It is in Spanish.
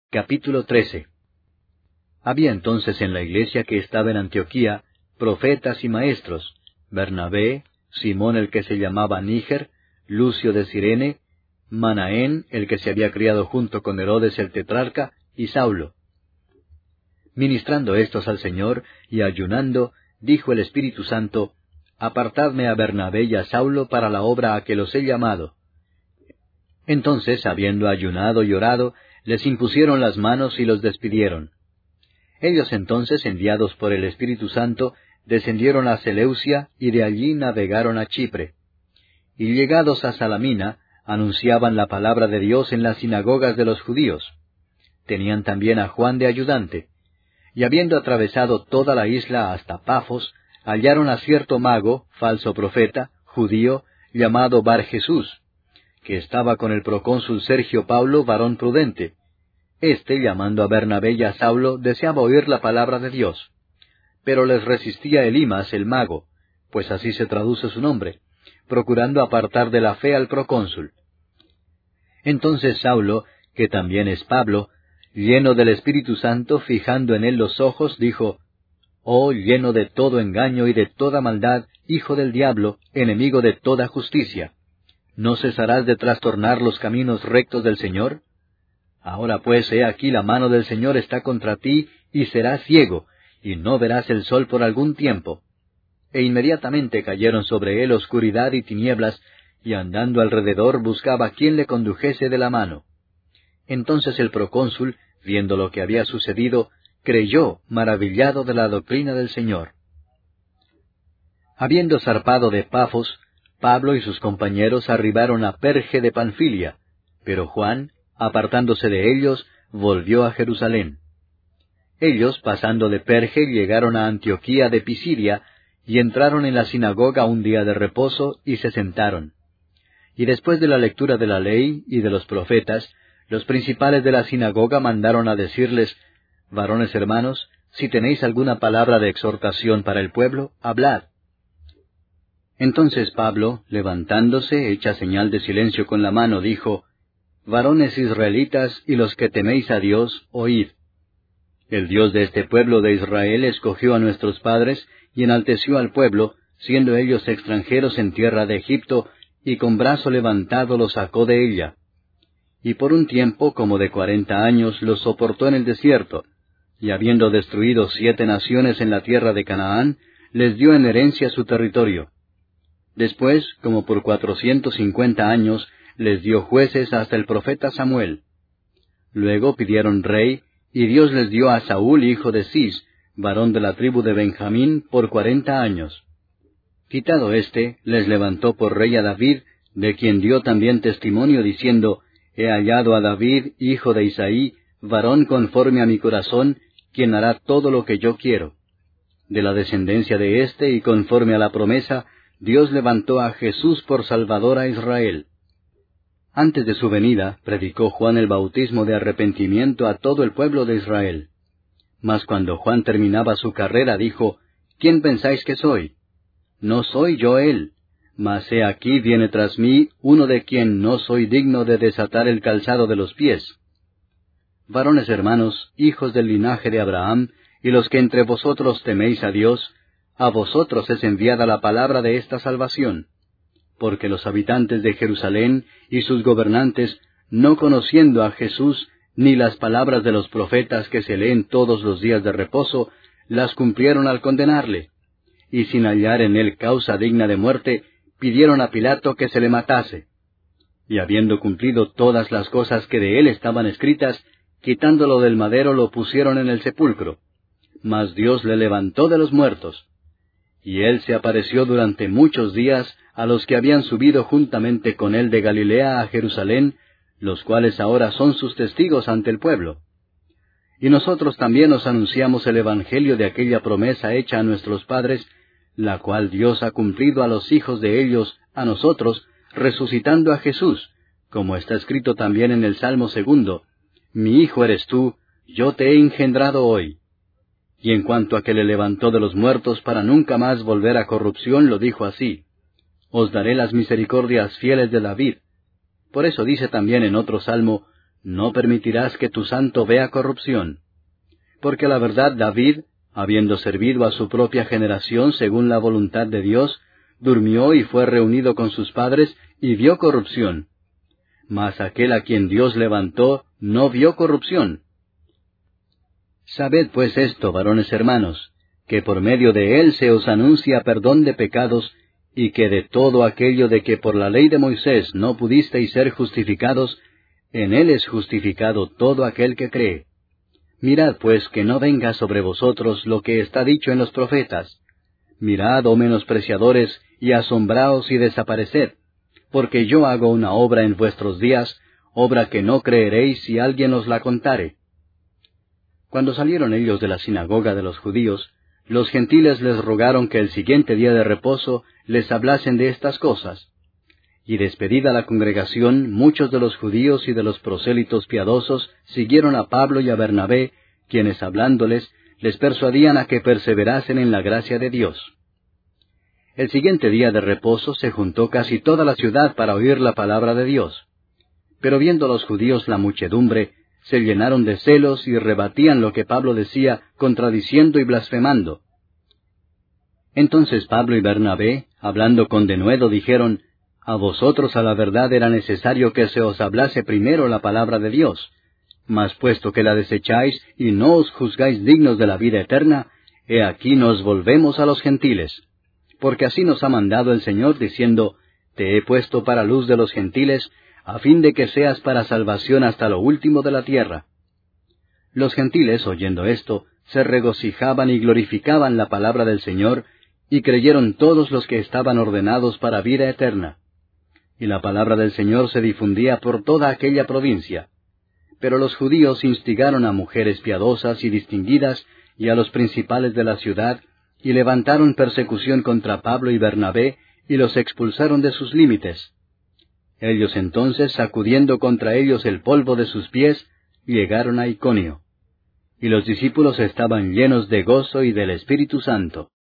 Capítulo 13. Había entonces en la iglesia que estaba en Antioquía profetas y maestros: Bernabé, Simón el que se llamaba Níger, Lucio de Cirene, Manaén el que se había criado junto con Herodes el tetrarca, y Saulo. Ministrando éstos al Señor y ayunando, dijo el Espíritu Santo: Apartadme a Bernabé y a Saulo para la obra a que los he llamado. Entonces, habiendo ayunado y orado, les impusieron las manos y los despidieron. Ellos entonces, enviados por el Espíritu Santo, descendieron a Seleucia y de allí navegaron a Chipre. Y llegados a Salamina, anunciaban la palabra de Dios en las sinagogas de los judíos. Tenían también a Juan de ayudante. Y habiendo atravesado toda la isla hasta Pafos, hallaron a cierto mago, falso profeta, judío, llamado Bar Jesús, que estaba con el procónsul Sergio Paulo, varón prudente. Este, llamando a Bernabé y a Saulo, deseaba oír la palabra de Dios. Pero les resistía Elimas el mago, pues así se traduce su nombre, procurando apartar de la fe al procónsul. Entonces Saulo, que también es Pablo, lleno del Espíritu Santo, fijando en él los ojos, dijo: «Oh, lleno de todo engaño y de toda maldad, hijo del diablo, enemigo de toda justicia, ¿no cesarás de trastornar los caminos rectos del Señor? Ahora pues, he aquí la mano del Señor está contra ti, y serás ciego, y no verás el sol por algún tiempo». E inmediatamente cayeron sobre él oscuridad y tinieblas, y andando alrededor buscaba quién le condujese de la mano. Entonces el procónsul, viendo lo que había sucedido, creyó, maravillado de la doctrina del Señor. Habiendo zarpado de Pafos, Pablo y sus compañeros arribaron a Perge de Panfilia, pero Juan, apartándose de ellos, volvió a Jerusalén. Ellos, pasando de Perge, llegaron a Antioquía de Pisidia, y entraron en la sinagoga un día de reposo, y se sentaron. Y después de la lectura de la ley y de los profetas, los principales de la sinagoga mandaron a decirles: «Varones hermanos, si tenéis alguna palabra de exhortación para el pueblo, hablad». Entonces Pablo, levantándose, hecha señal de silencio con la mano, dijo: «Varones israelitas y los que teméis a Dios, oíd. El Dios de este pueblo de Israel escogió a nuestros padres y enalteció al pueblo, siendo ellos extranjeros en tierra de Egipto, y con brazo levantado los sacó de ella. Y por un tiempo como de 40 años los soportó en el desierto, y habiendo destruido 7 naciones en la tierra de Canaán, les dio en herencia su territorio. Después, como por 450 años, les dio jueces hasta el profeta Samuel. Luego pidieron rey, y Dios les dio a Saúl, hijo de Cis, varón de la tribu de Benjamín, por 40 años. Quitado éste, les levantó por rey a David, de quien dio también testimonio, diciendo: «He hallado a David, hijo de Isaí, varón conforme a mi corazón, quien hará todo lo que yo quiero». De la descendencia de éste, y conforme a la promesa, Dios levantó a Jesús por Salvador a Israel. Antes de su venida, predicó Juan el bautismo de arrepentimiento a todo el pueblo de Israel. Mas cuando Juan terminaba su carrera, dijo: «¿Quién pensáis que soy? No soy yo él, mas he aquí viene tras mí uno de quien no soy digno de desatar el calzado de los pies». Varones hermanos, hijos del linaje de Abraham, y los que entre vosotros teméis a Dios, a vosotros es enviada la palabra de esta salvación. Porque los habitantes de Jerusalén y sus gobernantes, no conociendo a Jesús, ni las palabras de los profetas que se leen todos los días de reposo, las cumplieron al condenarle. Y sin hallar en él causa digna de muerte, pidieron a Pilato que se le matase. Y habiendo cumplido todas las cosas que de él estaban escritas, quitándolo del madero lo pusieron en el sepulcro. Mas Dios le levantó de los muertos. Y él se apareció durante muchos días a los que habían subido juntamente con él de Galilea a Jerusalén, los cuales ahora son sus testigos ante el pueblo. Y nosotros también os anunciamos el evangelio de aquella promesa hecha a nuestros padres, la cual Dios ha cumplido a los hijos de ellos, a nosotros, resucitando a Jesús, como está escrito también en el Salmo 2: «Mi hijo eres tú, yo te he engendrado hoy». Y en cuanto a que le levantó de los muertos para nunca más volver a corrupción, lo dijo así: «Os daré las misericordias fieles de David». Por eso dice también en otro salmo: no permitirás que tu santo vea corrupción. Porque a la verdad David, habiendo servido a su propia generación según la voluntad de Dios, durmió y fue reunido con sus padres y vio corrupción. Mas aquel a quien Dios levantó no vio corrupción. Sabed pues esto, varones hermanos, que por medio de él se os anuncia perdón de pecados, y que de todo aquello de que por la ley de Moisés no pudisteis ser justificados, en él es justificado todo aquel que cree. Mirad pues que no venga sobre vosotros lo que está dicho en los profetas. Mirad, oh menospreciadores, y asombraos y desapareced, porque yo hago una obra en vuestros días, obra que no creeréis si alguien os la contare. Cuando salieron ellos de la sinagoga de los judíos, los gentiles les rogaron que el siguiente día de reposo les hablasen de estas cosas. Y despedida la congregación, muchos de los judíos y de los prosélitos piadosos siguieron a Pablo y a Bernabé, quienes hablándoles, les persuadían a que perseverasen en la gracia de Dios. El siguiente día de reposo se juntó casi toda la ciudad para oír la palabra de Dios. Pero viendo los judíos la muchedumbre, se llenaron de celos y rebatían lo que Pablo decía, contradiciendo y blasfemando. Entonces Pablo y Bernabé, hablando con denuedo, dijeron: A vosotros a la verdad era necesario que se os hablase primero la palabra de Dios. Mas puesto que la desecháis y no os juzgáis dignos de la vida eterna, he aquí nos volvemos a los gentiles. Porque así nos ha mandado el Señor, diciendo: Te he puesto para luz de los gentiles, a fin de que seas para salvación hasta lo último de la tierra. Los gentiles, oyendo esto, se regocijaban y glorificaban la palabra del Señor, y creyeron todos los que estaban ordenados para vida eterna. Y la palabra del Señor se difundía por toda aquella provincia. Pero los judíos instigaron a mujeres piadosas y distinguidas, y a los principales de la ciudad, y levantaron persecución contra Pablo y Bernabé, y los expulsaron de sus límites. Ellos entonces, sacudiendo contra ellos el polvo de sus pies, llegaron a Iconio. Y los discípulos estaban llenos de gozo y del Espíritu Santo.